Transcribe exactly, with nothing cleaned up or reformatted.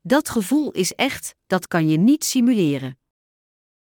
Dat gevoel is echt, dat kan je niet simuleren.